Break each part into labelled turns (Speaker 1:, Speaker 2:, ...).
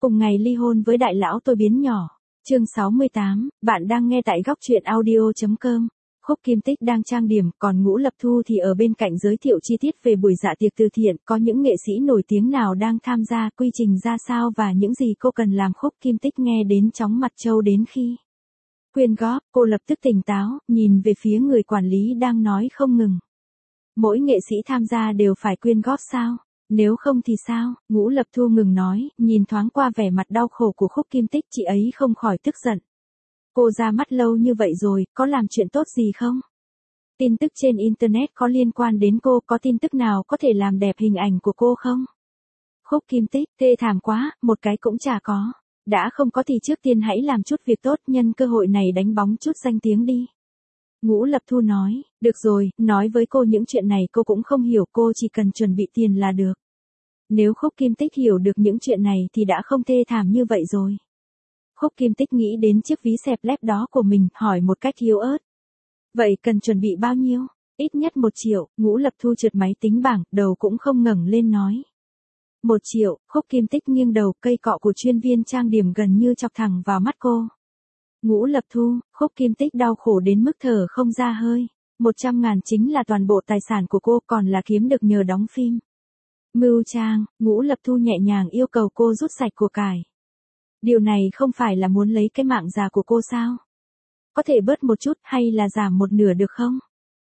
Speaker 1: Cùng ngày ly hôn với đại lão tôi biến nhỏ. Chương 68, bạn đang nghe tại góc truyện audio.com. Khúc Kim Tích đang trang điểm, còn Ngũ Lập Thu thì ở bên cạnh giới thiệu chi tiết về buổi dạ tiệc từ thiện, có những nghệ sĩ nổi tiếng nào đang tham gia, quy trình ra sao và những gì cô cần làm. Khúc Kim Tích nghe đến chóng mặt trâu đến khi quyên góp, cô lập tức tỉnh táo, nhìn về phía người quản lý đang nói không ngừng. Mỗi nghệ sĩ tham gia đều phải quyên góp sao? Nếu không thì sao? Ngũ Lập Thu ngừng nói, nhìn thoáng qua vẻ mặt đau khổ của Khúc Kim Tích, chị ấy không khỏi tức giận. Cô ra mắt lâu như vậy rồi, có làm chuyện tốt gì không? Tin tức trên Internet có liên quan đến cô, có tin tức nào có thể làm đẹp hình ảnh của cô không? Khúc Kim Tích, thê thảm quá, một cái cũng chả có. Đã không có thì trước tiên hãy làm chút việc tốt, nhân cơ hội này đánh bóng chút danh tiếng đi. Ngũ Lập Thu nói, được rồi, nói với cô những chuyện này cô cũng không hiểu, cô chỉ cần chuẩn bị tiền là được. Nếu Khúc Kim Tích hiểu được những chuyện này thì đã không thê thảm như vậy rồi. Khúc Kim Tích nghĩ đến chiếc ví xẹp lép đó của mình, hỏi một cách yếu ớt. Vậy cần chuẩn bị bao nhiêu? Ít nhất 1 triệu, Ngũ Lập Thu trượt máy tính bảng, đầu cũng không ngẩng lên nói. 1 triệu, Khúc Kim Tích nghiêng đầu, cây cọ của chuyên viên trang điểm gần như chọc thẳng vào mắt cô. Ngũ Lập Thu, Khúc Kim Tích đau khổ đến mức thở không ra hơi. 100.000 chính là toàn bộ tài sản của cô, còn là kiếm được nhờ đóng phim. Mưu Trang, Ngũ Lập Thu nhẹ nhàng yêu cầu cô rút sạch của cải. Điều này không phải là muốn lấy cái mạng già của cô sao? Có thể bớt một chút hay là giảm một nửa được không?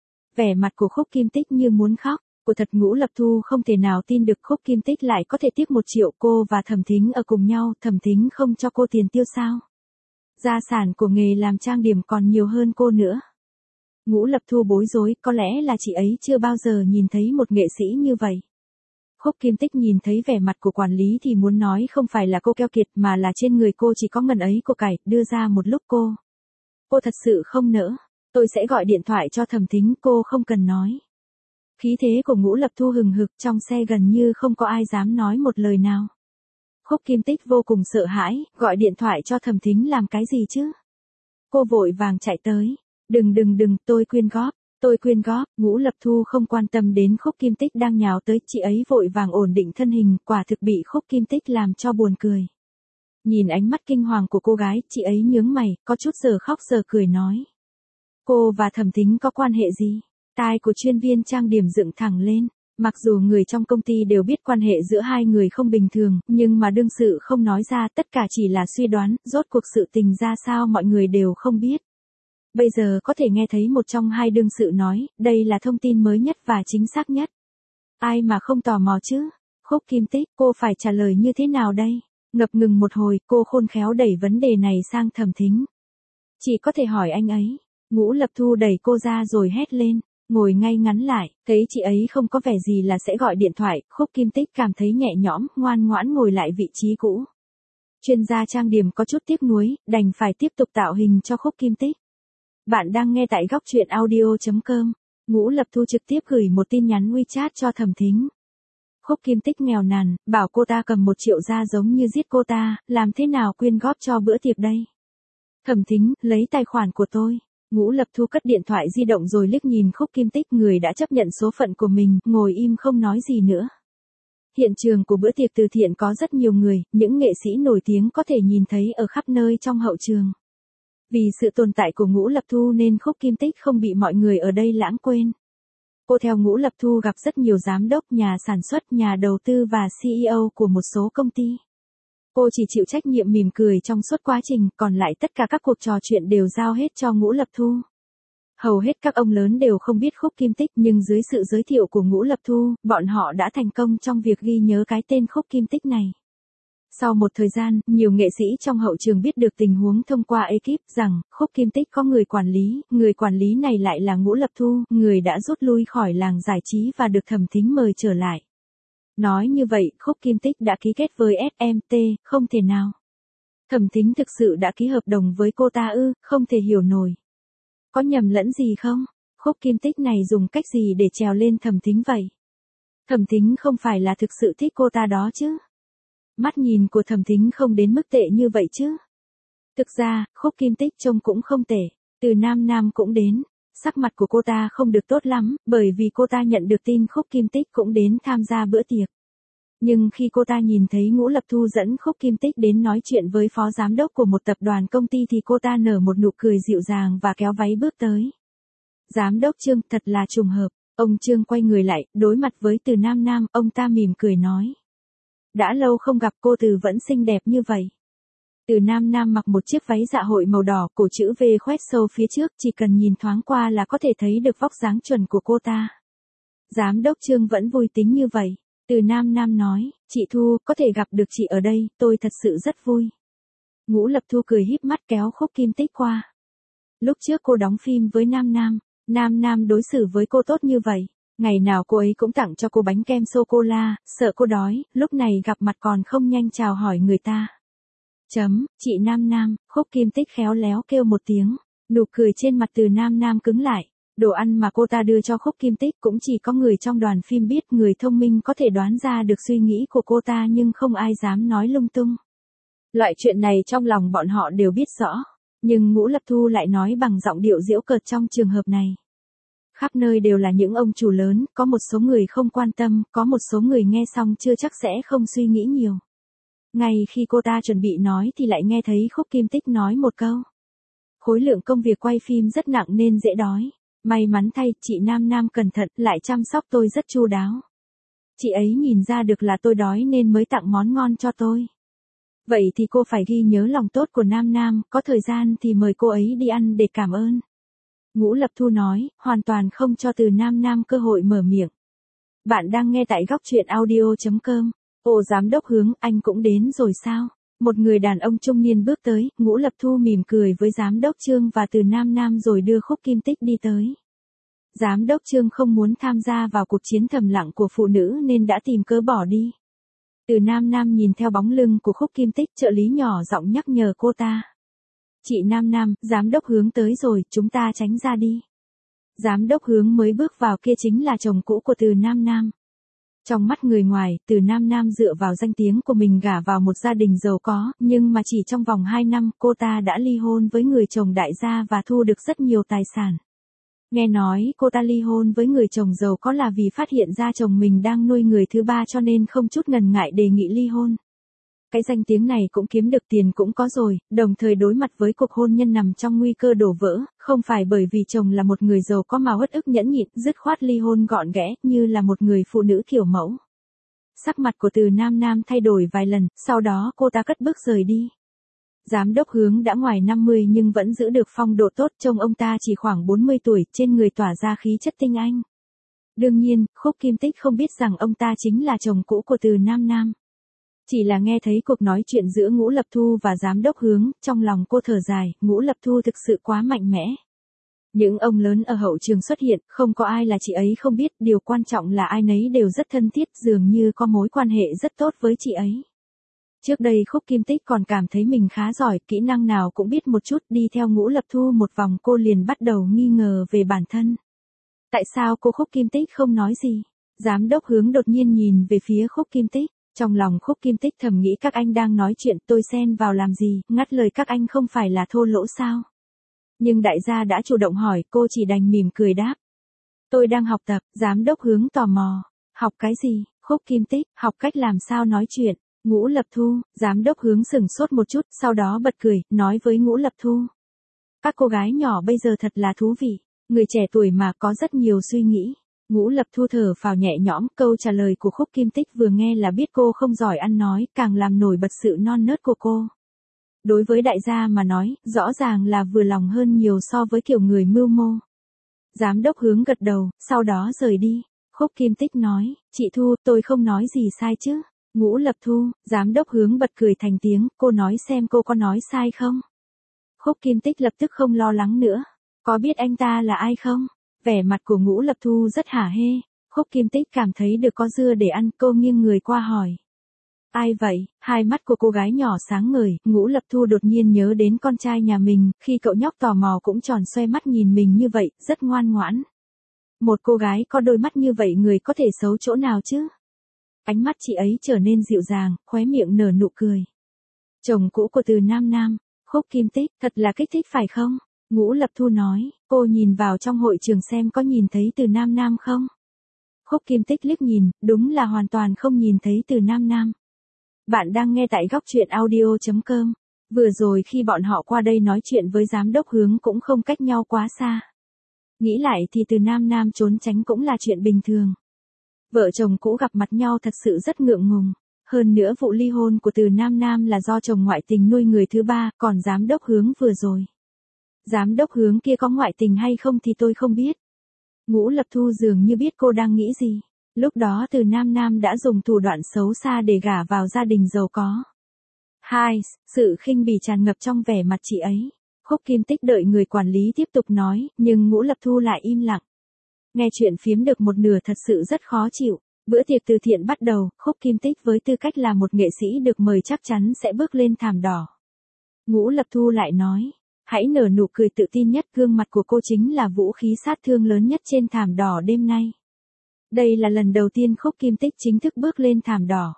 Speaker 1: Vẻ mặt của Khúc Kim Tích như muốn khóc. Của thật, Ngũ Lập Thu không thể nào tin được Khúc Kim Tích lại có thể tiếp 1 triệu. Cô và Thẩm Thính ở cùng nhau, Thẩm Thính không cho cô tiền tiêu sao? Gia sản của nghề làm trang điểm còn nhiều hơn cô nữa. Ngũ Lập Thu bối rối, có lẽ là chị ấy chưa bao giờ nhìn thấy một nghệ sĩ như vậy. Khúc Kim Tích nhìn thấy vẻ mặt của quản lý thì muốn nói không phải là cô keo kiệt mà là trên người cô chỉ có ngần ấy của cải, đưa ra một lúc cô. Cô thật sự không nỡ. Tôi sẽ gọi điện thoại cho Thẩm Thính, cô không cần nói. Khí thế của Ngũ Lập Thu hừng hực, trong xe gần như không có ai dám nói một lời nào. Khúc Kim Tích vô cùng sợ hãi, gọi điện thoại cho Thẩm Thính làm cái gì chứ? Cô vội vàng chạy tới. Đừng, tôi quyên góp, Ngũ Lập Thu không quan tâm đến Khúc Kim Tích đang nhào tới, chị ấy vội vàng ổn định thân hình, quả thực bị Khúc Kim Tích làm cho buồn cười. Nhìn ánh mắt kinh hoàng của cô gái, chị ấy nhướng mày, có chút giờ khóc giờ cười nói. Cô và Thẩm Thính có quan hệ gì? Tai của chuyên viên trang điểm dựng thẳng lên. Mặc dù người trong công ty đều biết quan hệ giữa hai người không bình thường, nhưng mà đương sự không nói ra, tất cả chỉ là suy đoán, rốt cuộc sự tình ra sao mọi người đều không biết. Bây giờ có thể nghe thấy một trong hai đương sự nói, đây là thông tin mới nhất và chính xác nhất. Ai mà không tò mò chứ? Khúc Kim Tích, cô phải trả lời như thế nào đây? Ngập ngừng một hồi, cô khôn khéo đẩy vấn đề này sang Thẩm Thính. Chỉ có thể hỏi anh ấy. Ngũ Lập Thu đẩy cô ra rồi hét lên. Ngồi ngay ngắn lại, thấy chị ấy không có vẻ gì là sẽ gọi điện thoại, Khúc Kim Tích cảm thấy nhẹ nhõm, ngoan ngoãn ngồi lại vị trí cũ. Chuyên gia trang điểm có chút tiếc nuối, đành phải tiếp tục tạo hình cho Khúc Kim Tích. Bạn đang nghe tại góc truyện audio.com. Ngũ Lập Thu trực tiếp gửi một tin nhắn WeChat cho Thẩm Thính. Khúc Kim Tích nghèo nàn, bảo cô ta cầm 1 triệu ra giống như giết cô ta, làm thế nào quyên góp cho bữa tiệc đây? Thẩm Thính, lấy tài khoản của tôi. Ngũ Lập Thu cất điện thoại di động rồi liếc nhìn Khúc Kim Tích, người đã chấp nhận số phận của mình, ngồi im không nói gì nữa. Hiện trường của bữa tiệc từ thiện có rất nhiều người, những nghệ sĩ nổi tiếng có thể nhìn thấy ở khắp nơi trong hậu trường. Vì sự tồn tại của Ngũ Lập Thu nên Khúc Kim Tích không bị mọi người ở đây lãng quên. Cô theo Ngũ Lập Thu gặp rất nhiều giám đốc, nhà sản xuất, nhà đầu tư và CEO của một số công ty. Cô chỉ chịu trách nhiệm mỉm cười trong suốt quá trình, còn lại tất cả các cuộc trò chuyện đều giao hết cho Ngũ Lập Thu. Hầu hết các ông lớn đều không biết Khúc Kim Tích, nhưng dưới sự giới thiệu của Ngũ Lập Thu, bọn họ đã thành công trong việc ghi nhớ cái tên Khúc Kim Tích này. Sau một thời gian, nhiều nghệ sĩ trong hậu trường biết được tình huống thông qua ekip rằng Khúc Kim Tích có người quản lý này lại là Ngũ Lập Thu, người đã rút lui khỏi làng giải trí và được Thẩm Thính mời trở lại. Nói như vậy, Khúc Kim Tích đã ký kết với SMT, không thể nào. Thẩm Thính thực sự đã ký hợp đồng với cô ta ư, không thể hiểu nổi. Có nhầm lẫn gì không? Khúc Kim Tích này dùng cách gì để trèo lên Thẩm Thính vậy? Thẩm Thính không phải là thực sự thích cô ta đó chứ? Mắt nhìn của Thẩm Thính không đến mức tệ như vậy chứ? Thực ra, Khúc Kim Tích trông cũng không tệ. Từ Nam cũng đến. Sắc mặt của cô ta không được tốt lắm, bởi vì cô ta nhận được tin Khúc Kim Tích cũng đến tham gia bữa tiệc. Nhưng khi cô ta nhìn thấy Ngũ Lập Thu dẫn Khúc Kim Tích đến nói chuyện với phó giám đốc của một tập đoàn công ty thì cô ta nở một nụ cười dịu dàng và kéo váy bước tới. Giám đốc Trương, thật là trùng hợp. Ông Trương quay người lại, đối mặt với Từ Nam Nam, ông ta mỉm cười nói. Đã lâu không gặp cô Từ vẫn xinh đẹp như vậy. Từ Nam Nam mặc một chiếc váy dạ hội màu đỏ, cổ chữ V khoét sâu phía trước, chỉ cần nhìn thoáng qua là có thể thấy được vóc dáng chuẩn của cô ta. Giám đốc Trương vẫn vui tính như vậy. Từ Nam Nam nói, chị Thu, có thể gặp được chị ở đây, tôi thật sự rất vui. Ngũ Lập Thu cười híp mắt kéo Khúc Kim Tích qua. Lúc trước cô đóng phim với Nam Nam, Nam Nam đối xử với cô tốt như vậy. Ngày nào cô ấy cũng tặng cho cô bánh kem sô-cô-la, sợ cô đói, lúc này gặp mặt còn không nhanh chào hỏi người ta. Chị Nam Nam, Khúc Kim Tích khéo léo kêu một tiếng, nụ cười trên mặt Từ Nam Nam cứng lại. Đồ ăn mà cô ta đưa cho Khúc Kim Tích cũng chỉ có người trong đoàn phim biết, người thông minh có thể đoán ra được suy nghĩ của cô ta nhưng không ai dám nói lung tung. Loại chuyện này trong lòng bọn họ đều biết rõ, nhưng Ngũ Lập Thu lại nói bằng giọng điệu giễu cợt trong trường hợp này. Khắp nơi đều là những ông chủ lớn, có một số người không quan tâm, có một số người nghe xong chưa chắc sẽ không suy nghĩ nhiều. Ngay khi cô ta chuẩn bị nói thì lại nghe thấy Khúc Kim Tích nói một câu. Khối lượng công việc quay phim rất nặng nên dễ đói. May mắn thay, chị Nam Nam cẩn thận, lại chăm sóc tôi rất chu đáo. Chị ấy nhìn ra được là tôi đói nên mới tặng món ngon cho tôi. Vậy thì cô phải ghi nhớ lòng tốt của Nam Nam, có thời gian thì mời cô ấy đi ăn để cảm ơn. Ngũ Lập Thu nói, hoàn toàn không cho Từ Nam Nam cơ hội mở miệng. Bạn đang nghe tại góc truyện audio.com. Ồ giám đốc Hướng, anh cũng đến rồi sao? Một người đàn ông trung niên bước tới, Ngũ Lập Thu mỉm cười với giám đốc Trương và Từ Nam Nam rồi đưa Khúc Kim Tích đi tới. Giám đốc Trương không muốn tham gia vào cuộc chiến thầm lặng của phụ nữ nên đã tìm cớ bỏ đi. Từ Nam Nam nhìn theo bóng lưng của Khúc Kim Tích, trợ lý nhỏ giọng nhắc nhở cô ta. Chị Nam Nam, giám đốc Hướng tới rồi, chúng ta tránh ra đi. Giám đốc Hướng mới bước vào kia chính là chồng cũ của Từ Nam Nam. Trong mắt người ngoài, Từ Nam Nam dựa vào danh tiếng của mình gả vào một gia đình giàu có, nhưng mà chỉ trong vòng 2 năm, cô ta đã ly hôn với người chồng đại gia và thu được rất nhiều tài sản. Nghe nói cô ta ly hôn với người chồng giàu có là vì phát hiện ra chồng mình đang nuôi người thứ ba cho nên không chút ngần ngại đề nghị ly hôn. Cái danh tiếng này cũng kiếm được tiền cũng có rồi, đồng thời đối mặt với cuộc hôn nhân nằm trong nguy cơ đổ vỡ, không phải bởi vì chồng là một người giàu có mà uất ức nhẫn nhịn, dứt khoát ly hôn gọn ghẽ, như là một người phụ nữ kiểu mẫu. Sắc mặt của Từ Nam Nam thay đổi vài lần, sau đó cô ta cất bước rời đi. Giám đốc Hướng đã ngoài 50 nhưng vẫn giữ được phong độ tốt, trông ông ta chỉ khoảng 40 tuổi, trên người tỏa ra khí chất tinh anh. Đương nhiên, Khúc Kim Tích không biết rằng ông ta chính là chồng cũ của Từ Nam Nam. Chỉ là nghe thấy cuộc nói chuyện giữa Ngũ Lập Thu và giám đốc Hướng, trong lòng cô thở dài, Ngũ Lập Thu thực sự quá mạnh mẽ. Những ông lớn ở hậu trường xuất hiện, không có ai là chị ấy không biết, điều quan trọng là ai nấy đều rất thân thiết, dường như có mối quan hệ rất tốt với chị ấy. Trước đây Khúc Kim Tích còn cảm thấy mình khá giỏi, kỹ năng nào cũng biết một chút, đi theo Ngũ Lập Thu một vòng cô liền bắt đầu nghi ngờ về bản thân. Tại sao cô Khúc Kim Tích không nói gì? Giám đốc Hướng đột nhiên nhìn về phía Khúc Kim Tích. Trong lòng Khúc Kim Tích thầm nghĩ các anh đang nói chuyện, tôi xen vào làm gì, ngắt lời các anh không phải là thô lỗ sao? Nhưng đại gia đã chủ động hỏi, cô chỉ đành mỉm cười đáp. Tôi đang học tập, giám đốc Hướng tò mò. Học cái gì? Khúc Kim Tích, học cách làm sao nói chuyện. Ngũ Lập Thu, giám đốc Hướng sửng sốt một chút, sau đó bật cười, nói với Ngũ Lập Thu. Các cô gái nhỏ bây giờ thật là thú vị, người trẻ tuổi mà có rất nhiều suy nghĩ. Ngũ Lập Thu thở phào nhẹ nhõm, câu trả lời của Khúc Kim Tích vừa nghe là biết cô không giỏi ăn nói, càng làm nổi bật sự non nớt của cô. Đối với đại gia mà nói, rõ ràng là vừa lòng hơn nhiều so với kiểu người mưu mô. Giám đốc Hướng gật đầu, sau đó rời đi. Khúc Kim Tích nói, chị Thu, tôi không nói gì sai chứ. Ngũ Lập Thu, giám đốc Hướng bật cười thành tiếng, cô nói xem cô có nói sai không? Khúc Kim Tích lập tức không lo lắng nữa. Có biết anh ta là ai không? Vẻ mặt của Ngũ Lập Thu rất hả hê. Khúc Kim Tích cảm thấy được có dưa để ăn, cô nghiêng người qua hỏi. Ai vậy? Hai mắt của cô gái nhỏ sáng ngời, Ngũ Lập Thu đột nhiên nhớ đến con trai nhà mình, khi cậu nhóc tò mò cũng tròn xoe mắt nhìn mình như vậy, rất ngoan ngoãn. Một cô gái có đôi mắt như vậy người có thể xấu chỗ nào chứ? Ánh mắt chị ấy trở nên dịu dàng, khóe miệng nở nụ cười. Chồng cũ của Từ Nam Nam, Khúc Kim Tích, thật là kích thích phải không? Ngũ Lập Thu nói, cô nhìn vào trong hội trường xem có nhìn thấy Từ Nam Nam không? Khúc Kim Tích liếc nhìn, đúng là hoàn toàn không nhìn thấy Từ Nam Nam. Bạn đang nghe tại góc truyện audio.com. Vừa rồi khi bọn họ qua đây nói chuyện với giám đốc Hướng cũng không cách nhau quá xa. Nghĩ lại thì Từ Nam Nam trốn tránh cũng là chuyện bình thường. Vợ chồng cũ gặp mặt nhau thật sự rất ngượng ngùng. Hơn nữa vụ ly hôn của Từ Nam Nam là do chồng ngoại tình nuôi người thứ ba, còn giám đốc Hướng vừa rồi. Giám đốc Hướng kia có ngoại tình hay không thì tôi không biết. Ngũ Lập Thu dường như biết cô đang nghĩ gì. Lúc đó Từ Nam Nam đã dùng thủ đoạn xấu xa để gả vào gia đình giàu có. Sự khinh bỉ tràn ngập trong vẻ mặt chị ấy. Khúc Kim Tích đợi người quản lý tiếp tục nói, nhưng Ngũ Lập Thu lại im lặng. Nghe chuyện phiếm được một nửa thật sự rất khó chịu. Bữa tiệc từ thiện bắt đầu, Khúc Kim Tích với tư cách là một nghệ sĩ được mời chắc chắn sẽ bước lên thảm đỏ. Ngũ Lập Thu lại nói, hãy nở nụ cười tự tin nhất, gương mặt của cô chính là vũ khí sát thương lớn nhất trên thảm đỏ đêm nay. Đây là lần đầu tiên Khúc Kim Tích chính thức bước lên thảm đỏ.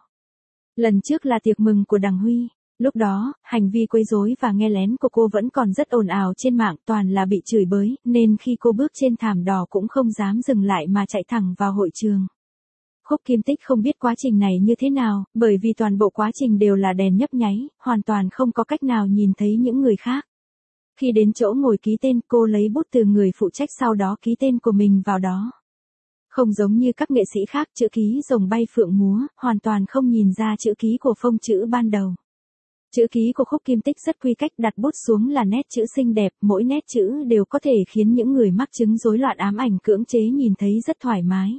Speaker 1: Lần trước là tiệc mừng của Đằng Huy, lúc đó, hành vi quấy rối và nghe lén của cô vẫn còn rất ồn ào trên mạng, toàn là bị chửi bới, nên khi cô bước trên thảm đỏ cũng không dám dừng lại mà chạy thẳng vào hội trường. Khúc Kim Tích không biết quá trình này như thế nào, bởi vì toàn bộ quá trình đều là đèn nhấp nháy, hoàn toàn không có cách nào nhìn thấy những người khác. Khi đến chỗ ngồi ký tên, cô lấy bút từ người phụ trách sau đó ký tên của mình vào đó. Không giống như các nghệ sĩ khác, chữ ký rồng bay phượng múa, hoàn toàn không nhìn ra chữ ký của phông chữ ban đầu. Chữ ký của Khúc Kim Tích rất quy cách, đặt bút xuống là nét chữ xinh đẹp, mỗi nét chữ đều có thể khiến những người mắc chứng rối loạn ám ảnh cưỡng chế nhìn thấy rất thoải mái.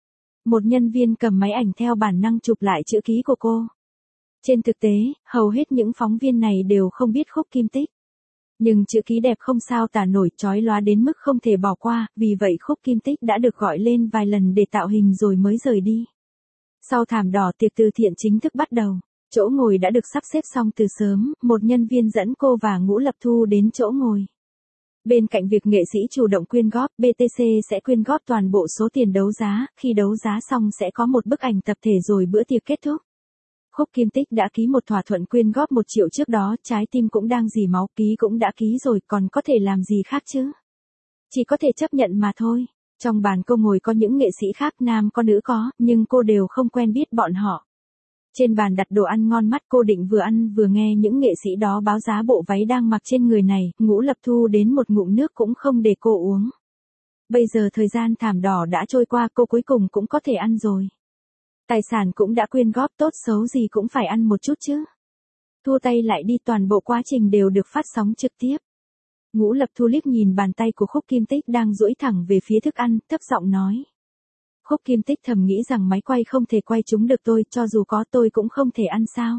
Speaker 1: Một nhân viên cầm máy ảnh theo bản năng chụp lại chữ ký của cô. Trên thực tế, hầu hết những phóng viên này đều không biết Khúc Kim Tích. Nhưng chữ ký đẹp không sao tả nổi, chói lóa đến mức không thể bỏ qua, vì vậy Khúc Kim Tích đã được gọi lên vài lần để tạo hình rồi mới rời đi. Sau thảm đỏ, tiệc từ thiện chính thức bắt đầu. Chỗ ngồi đã được sắp xếp xong từ sớm, một nhân viên dẫn cô và Ngũ Lập Thu đến chỗ ngồi. Bên cạnh việc nghệ sĩ chủ động quyên góp, BTC sẽ quyên góp toàn bộ số tiền đấu giá, khi đấu giá xong sẽ có một bức ảnh tập thể rồi bữa tiệc kết thúc. Khúc Kim Tích đã ký một thỏa thuận quyên góp 1 triệu trước đó, trái tim cũng đang rỉ máu, ký cũng đã ký rồi, còn có thể làm gì khác chứ? Chỉ có thể chấp nhận mà thôi. Trong bàn cô ngồi có những nghệ sĩ khác, nam có nữ có, nhưng cô đều không quen biết bọn họ. Trên bàn đặt đồ ăn ngon mắt, cô định vừa ăn vừa nghe những nghệ sĩ đó báo giá bộ váy đang mặc trên người này, Ngũ Lập Thu đến một ngụm nước cũng không để cô uống. Bây giờ thời gian thảm đỏ đã trôi qua, cô cuối cùng cũng có thể ăn rồi. Tài sản cũng đã quyên góp, tốt xấu gì cũng phải ăn một chút chứ. Thua tay lại đi, toàn bộ quá trình đều được phát sóng trực tiếp. Ngũ Lập Thu liếc nhìn bàn tay của Khúc Kim Tích đang duỗi thẳng về phía thức ăn, thấp giọng nói. Khúc Kim Tích thầm nghĩ rằng máy quay không thể quay chúng được tôi, cho dù có tôi cũng không thể ăn sao.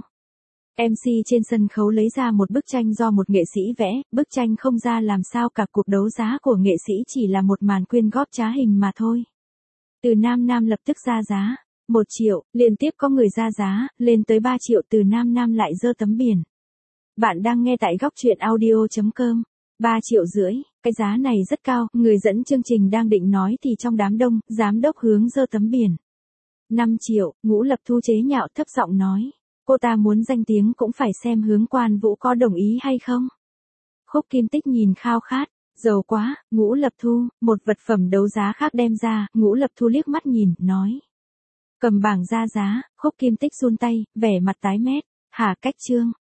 Speaker 1: MC trên sân khấu lấy ra một bức tranh do một nghệ sĩ vẽ, bức tranh không ra làm sao cả, cuộc đấu giá của nghệ sĩ chỉ là một màn quyên góp trá hình mà thôi. Từ Nam Nam lập tức ra giá, 1 triệu, liên tiếp có người ra giá, lên tới 3 triệu, Từ Nam Nam lại giơ tấm biển. Bạn đang nghe tại góc truyện audio.com. 3,5 triệu, cái giá này rất cao, người dẫn chương trình đang định nói thì trong đám đông, giám đốc Hướng giơ tấm biển. 5 triệu, Ngũ Lập Thu chế nhạo thấp giọng nói. Cô ta muốn danh tiếng cũng phải xem Hướng Quan Vũ có đồng ý hay không. Khúc Kim Tích nhìn khao khát, giàu quá, Ngũ Lập Thu, một vật phẩm đấu giá khác đem ra, Ngũ Lập Thu liếc mắt nhìn, nói. Cầm bảng ra giá, Khúc Kim Tích run tay, vẻ mặt tái mét, hả, cách chương.